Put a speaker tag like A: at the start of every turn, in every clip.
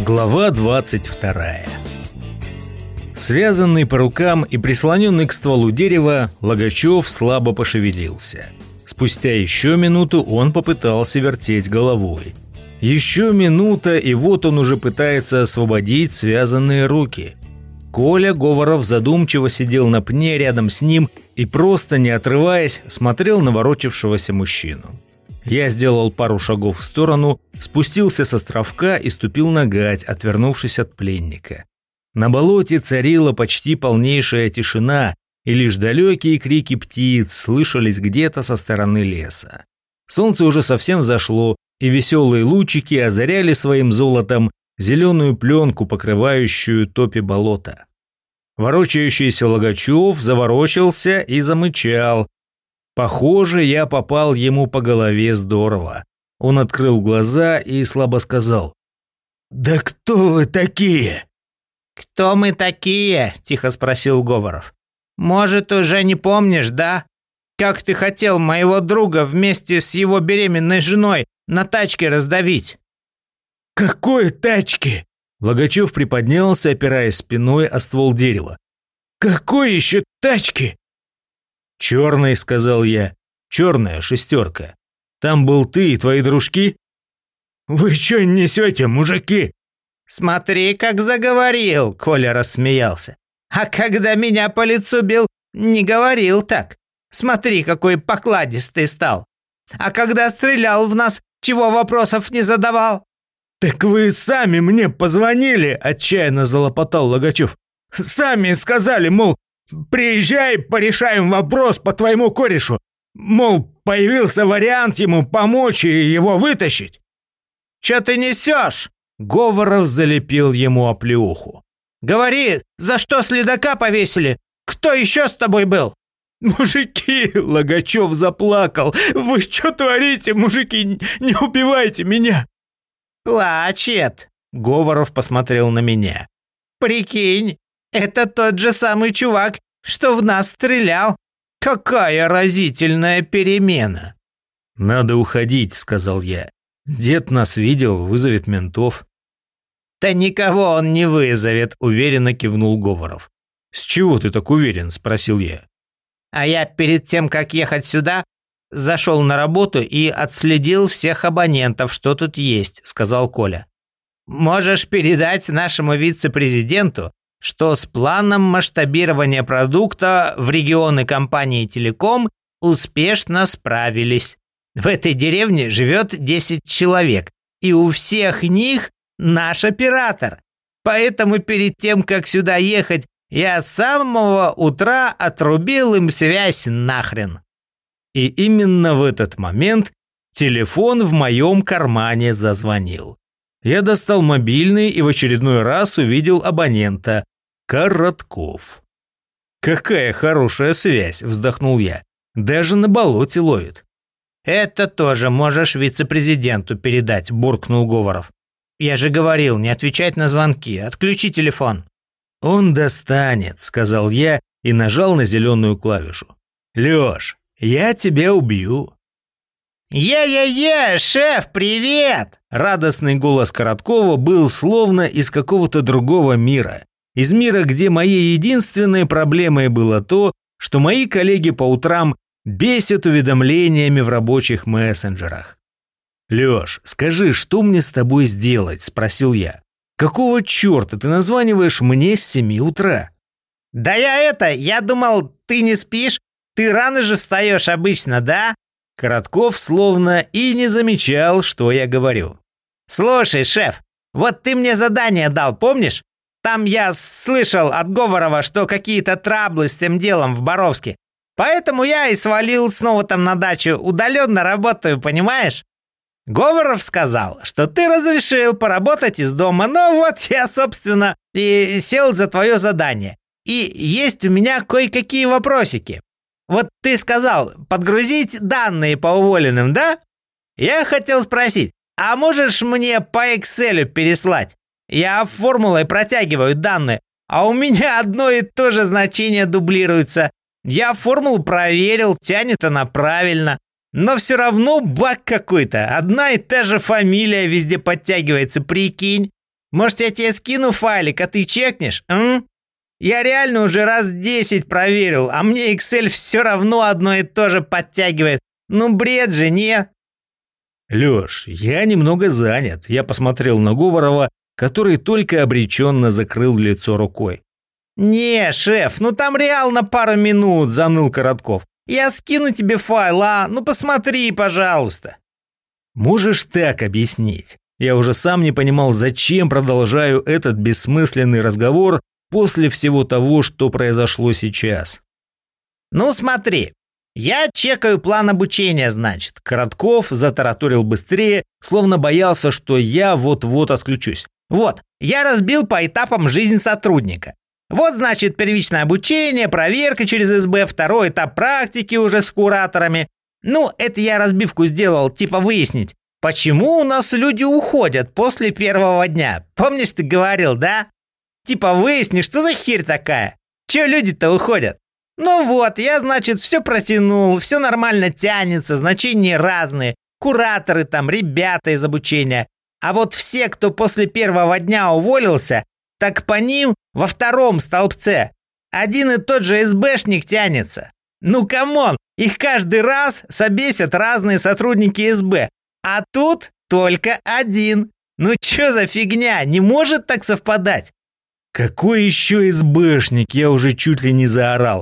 A: Глава 22. Связанный по рукам и прислоненный к стволу дерева, Логачев слабо пошевелился. Спустя еще минуту он попытался вертеть головой. Еще минута, и вот он уже пытается освободить связанные руки. Коля Говоров задумчиво сидел на пне рядом с ним и, просто не отрываясь, смотрел на ворочавшегося мужчину. Я сделал пару шагов в сторону, спустился с островка и ступил на гать, отвернувшись от пленника. На болоте царила почти полнейшая тишина, и лишь далекие крики птиц слышались где-то со стороны леса. Солнце уже совсем зашло, и веселые лучики озаряли своим золотом зеленую пленку, покрывающую топи болота. Ворочающийся Логачев заворочился и замычал. Похоже, я попал ему по голове здорово. Он открыл глаза и слабо сказал: «Да кто вы такие?»
B: «Кто мы такие?» – тихо спросил Говоров. «Может, уже не помнишь, да? Как ты хотел моего друга вместе с его беременной женой на тачке раздавить?»
A: «Какой тачки?» Логачев приподнялся, опираясь спиной о ствол дерева. «Какой еще тачки?» «Черный», — сказал я. «Черная шестерка. Там был ты и твои дружки?» «Вы что несете, мужики?»
B: «Смотри, как заговорил», — Коля рассмеялся. «А когда меня по лицу бил, не говорил так. Смотри, какой покладистый стал. А когда стрелял в нас, чего вопросов не задавал?»
A: «Так вы сами мне позвонили», — отчаянно залопотал Логачев. «Сами сказали, мол, приезжай, порешаем вопрос по твоему корешу. Мол, появился вариант ему помочь и его вытащить».
B: «Чё ты несешь?»
A: Говоров залепил ему оплеуху.
B: «Говори, за что следака повесили? Кто еще с тобой был?»
A: «Мужики!» — Логачев заплакал. «Вы что творите, мужики? Не убивайте меня!»
B: «Плачет!» — Говоров посмотрел на меня. «Прикинь, это тот же самый чувак, что в нас стрелял. Какая разительная перемена!»
A: «Надо уходить», — сказал я. «Дед нас видел, вызовет ментов».
B: «Да никого он не вызовет», — уверенно кивнул Говоров.
A: «С чего ты так уверен?» — спросил я.
B: «А я перед тем, как ехать сюда, зашел на работу и отследил всех абонентов, что тут есть», — сказал Коля. «Можешь передать нашему вице-президенту, что с планом масштабирования продукта в регионы компании «Телеком» успешно справились. В этой деревне живет 10 человек, и у всех них наш оператор. Поэтому перед тем, как сюда ехать, я с самого утра отрубил им связь нахрен».
A: И именно в этот момент телефон в моем кармане зазвонил. Я достал мобильный и в очередной раз увидел абонента. Коротков. «Какая хорошая связь», — вздохнул я. «Даже на болоте ловит».
B: «Это тоже можешь вице-президенту передать», — буркнул Говоров. «Я же говорил, не отвечать на звонки, отключи телефон».
A: «Он достанет», — сказал я и нажал на зеленую клавишу. «Лёш, я тебя убью».
B: «Е-е-е, шеф, привет!»
A: Радостный голос Короткова был словно из какого-то другого мира. Из мира, где моей единственной проблемой было то, что мои коллеги по утрам бесят уведомлениями в рабочих мессенджерах. «Лёш, скажи, что мне с тобой сделать?» – спросил я. «Какого черта ты названиваешь мне с 7 утра?»
B: «Да я думал, ты не спишь? Ты рано же встаешь обычно, да?»
A: Коротков словно и не замечал, что я говорю.
B: «Слушай, шеф, вот ты мне задание дал, помнишь? Там я слышал от Говорова, что какие-то траблы с тем делом в Боровске. Поэтому я и свалил снова там на дачу, удаленно работаю, понимаешь? Говоров сказал, что ты разрешил поработать из дома, но вот я, собственно, и сел за твое задание. И есть у меня кое-какие вопросики. Вот ты сказал, подгрузить данные по уволенным, да? Я хотел спросить, а можешь мне по Excel переслать? Я формулой протягиваю данные, а у меня одно и то же значение дублируется. Я формулу проверил, тянет она правильно. Но все равно баг какой-то. Одна и та же фамилия везде подтягивается, прикинь. Может, я тебе скину файлик, а ты чекнешь, м? Я реально уже раз 10 проверил, а мне Excel все равно одно и то же подтягивает. Ну бред же, не?
A: Лёш, я немного занят. Я посмотрел на Говорова, который только обреченно закрыл лицо рукой.
B: Не, шеф, ну там реал на пару минут, заныл Коротков. Я скину тебе файл, а? Ну посмотри, пожалуйста.
A: Можешь так объяснить? Я уже сам не понимал, зачем продолжаю этот бессмысленный разговор после всего того, что произошло сейчас.
B: Ну смотри, я чекаю план обучения, значит.
A: Коротков затараторил быстрее, словно боялся, что я вот-вот отключусь.
B: Вот, я разбил по этапам жизнь сотрудника. Вот, значит, первичное обучение, проверка через СБ, второй этап практики уже с кураторами. Ну, это я разбивку сделал, типа выяснить, почему у нас люди уходят после первого дня. Помнишь, ты говорил, да? Типа выясни, что за херь такая? Че люди-то уходят? Ну вот, я, значит, все протянул, все нормально тянется, значения разные. Кураторы там, ребята из обучения. А вот все, кто после первого дня уволился, так по ним во втором столбце один и тот же СБшник тянется. Ну камон, их каждый раз собесят разные сотрудники СБ. А тут только один. Ну чё за фигня, не может так совпадать?
A: Какой еще СБшник, я уже чуть ли не заорал.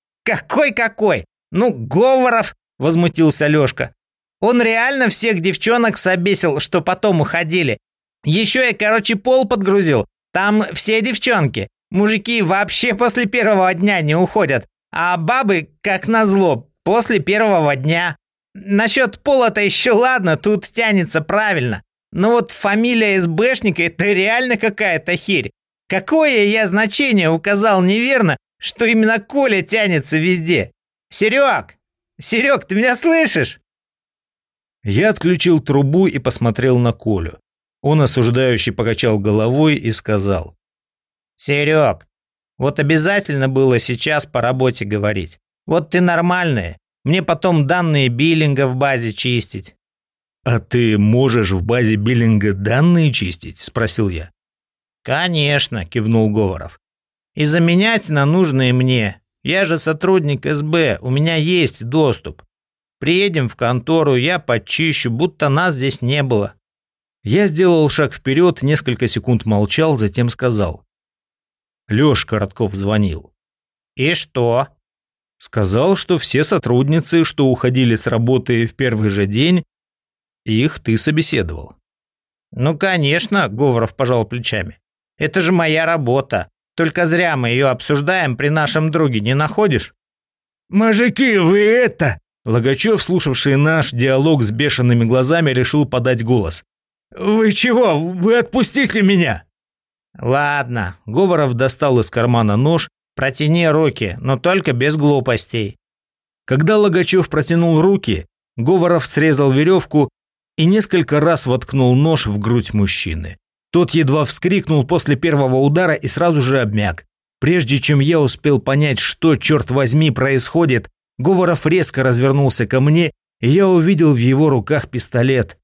B: Какой? Ну, Говоров, возмутился Лёшка. Он реально всех девчонок собесил, что потом уходили. Еще я, короче, пол подгрузил. Там все девчонки. Мужики вообще после первого дня не уходят. А бабы, как назло, после первого дня. Насчет пола-то еще ладно, тут тянется правильно. Но вот фамилия СБшника – это реально какая-то херь. Какое я значение указал неверно, что именно Коля тянется везде? Серег, ты меня слышишь?
A: Я отключил трубу и посмотрел на Колю. Он осуждающе покачал головой и сказал:
B: Серег, вот обязательно было сейчас по работе говорить. Вот ты нормальный, мне потом данные биллинга в базе чистить.
A: А ты можешь в базе биллинга данные чистить? Спросил я.
B: Конечно, кивнул Говоров. И заменять на нужные мне. Я же сотрудник СБ, у меня есть доступ. Приедем в контору, я почищу, будто нас здесь не было.
A: Я сделал шаг вперед, несколько секунд молчал, затем сказал: Лёш Коротков звонил.
B: И что?
A: Сказал, что все сотрудницы, что уходили с работы в первый же день, их ты собеседовал.
B: Ну, конечно, Говоров пожал плечами. Это же моя работа. Только зря мы ее обсуждаем при нашем друге, не находишь?
A: Мужики, вы это... Логачев, слушавший наш диалог с бешеными глазами, решил подать голос. «Вы чего? Вы отпустите меня!»
B: «Ладно», — Говоров достал из кармана нож. «Протяни руки, но только без глупостей».
A: Когда Логачев протянул руки, Говоров срезал веревку и несколько раз воткнул нож в грудь мужчины. Тот едва вскрикнул после первого удара и сразу же обмяк. Прежде чем я успел понять, что, черт возьми, происходит, Говоров резко развернулся ко мне, и я увидел в его руках пистолет.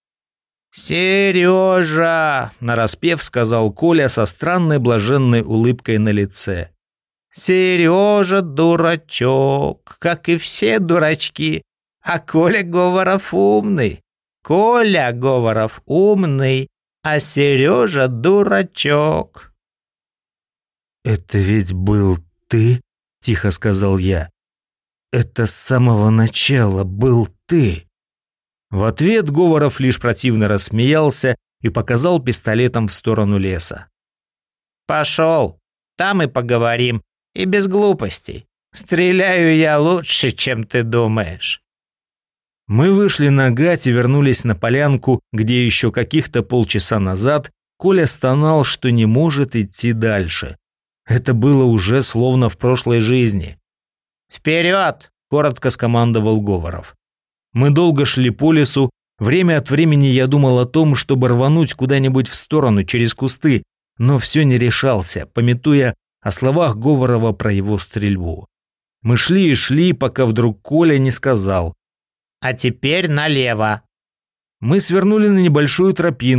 B: «Сережа!» –
A: нараспев сказал Коля со странной блаженной улыбкой на лице.
B: «Сережа дурачок, как и все дурачки, а Коля Говоров умный. Коля Говоров умный, а Сережа дурачок».
A: «Это ведь был ты?» – тихо сказал я. «Это с самого начала был ты». В ответ Говоров лишь противно рассмеялся и показал пистолетом в сторону леса.
B: «Пошел, там и поговорим, и без глупостей. Стреляю я лучше, чем ты думаешь».
A: Мы вышли на гать и вернулись на полянку, где еще каких-то полчаса назад Коля стонал, что не может идти дальше. Это было уже словно в прошлой жизни.
B: «Вперед!» – коротко скомандовал Говоров.
A: Мы долго шли по лесу. Время от времени я думал о том, чтобы рвануть куда-нибудь в сторону через кусты, но все не решался, памятуя о словах Говорова про его стрельбу. Мы шли и шли, пока вдруг Коля не сказал:
B: «А теперь налево».
A: Мы свернули на небольшую тропинку,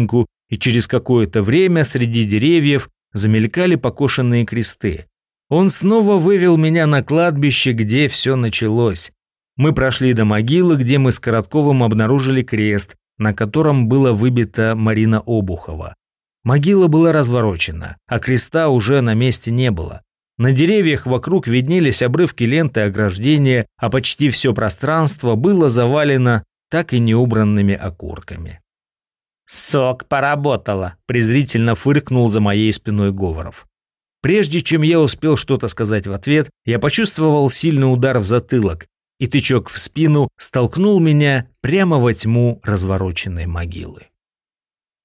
A: и через какое-то время среди деревьев замелькали покошенные кресты. Он снова вывел меня на кладбище, где все началось. Мы прошли до могилы, где мы с Коротковым обнаружили крест, на котором была выбита Марина Обухова. Могила была разворочена, а креста уже на месте не было. На деревьях вокруг виднелись обрывки ленты ограждения, а почти все пространство было завалено так и неубранными окурками.
B: «Сок поработала»,
A: – презрительно фыркнул за моей спиной Говоров. Прежде чем я успел что-то сказать в ответ, я почувствовал сильный удар в затылок, и тычок в спину столкнул меня прямо во тьму развороченной могилы.